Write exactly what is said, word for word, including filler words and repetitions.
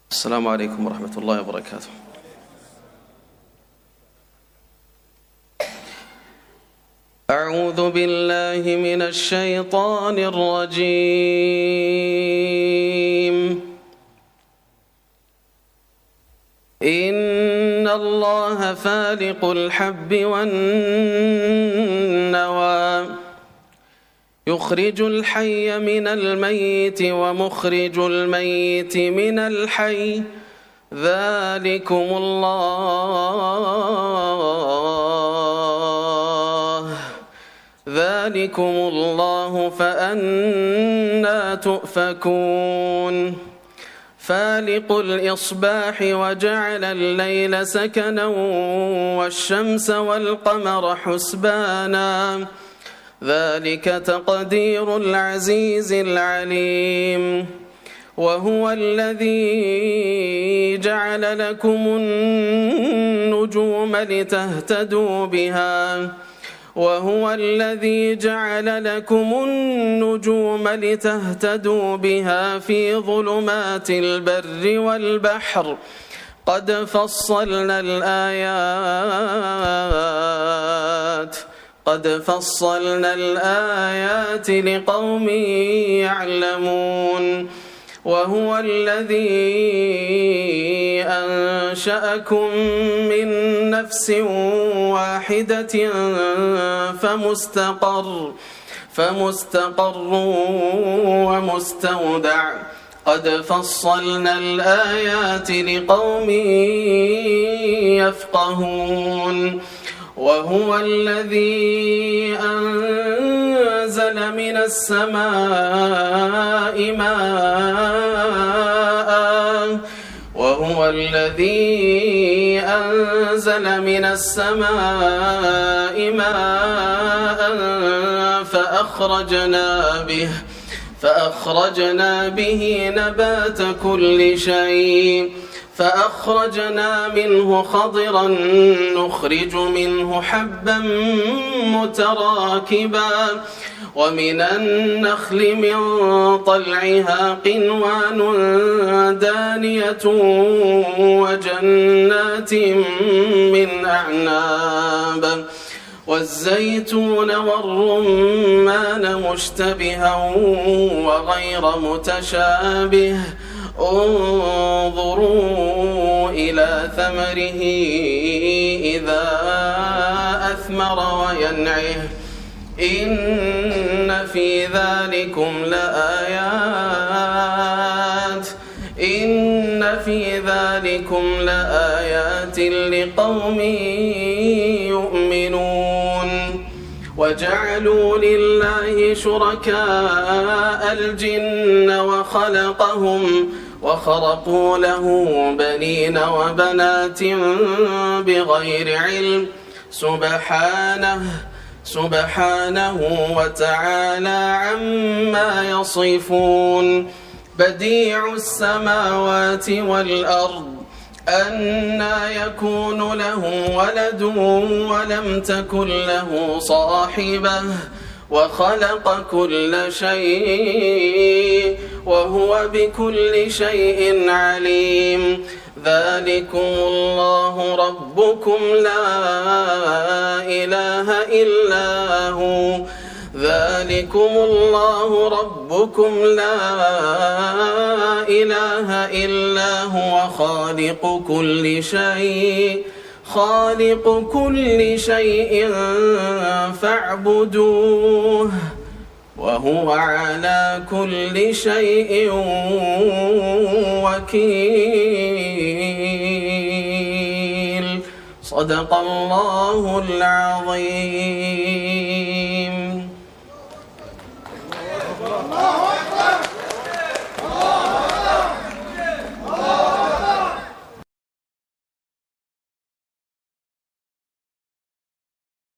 السلام عليكم ورحمة الله وبركاته. أعوذ بالله من الشيطان الرجيم. إن الله فالق الحب والنوى يخرج الحي من الميت ومخرج الميت من الحي ذلكم الله ذلكم الله فأنى تؤفكون. فالق الإصباح وجعل الليل سكنا والشمس والقمر حسبانا ذلك تقدير العزيز العليم. وهو الذي جعل لكم النجوم لتهتدوا بها وهو الذي جعل لكم النجوم لتهتدوا بها في ظلمات البر والبحر قد فصلنا الآيات قد فصلنا الآيات لقوم يعلمون. وهو الذي أنشأكم من نفس واحدة فمستقر فمستقر ومستودع قد فصلنا الآيات لقوم يفقهون. وهو الذي أنزل من السماء ماء وهو الذي أنزل من السماء ماء فأخرجنا به فأخرجنا به نبات كل شيء فأخرجنا منه خضرا نخرج منه حبا متراكبا ومن النخل من طلعها قنوان دانية وجنات من أعناب والزيتون والرمان مشتبها وغير متشابه انظروا إلى ثمره إذا أثمر وينعه إن في ذلكم لآيات إن في ذلكم لآيات لقوم يؤمنون. وجعلوا لله شركاء الجن وخلقهم وخرقوا له بنين وبنات بغير علم سبحانه سبحانه وتعالى عما يصفون. بديع السماوات والأرض أنى يكون له ولد ولم تكن له صاحبة وخلق كل شيء وهو بكل شيء عليم. ذلكم الله ربكم لا إله إلا هو ذلكم الله ربكم لا إله إلا هو خالق كل شيء خالق كل شيء فاعبدوه وهو على كل شيء وكيل. صدق الله العظيم.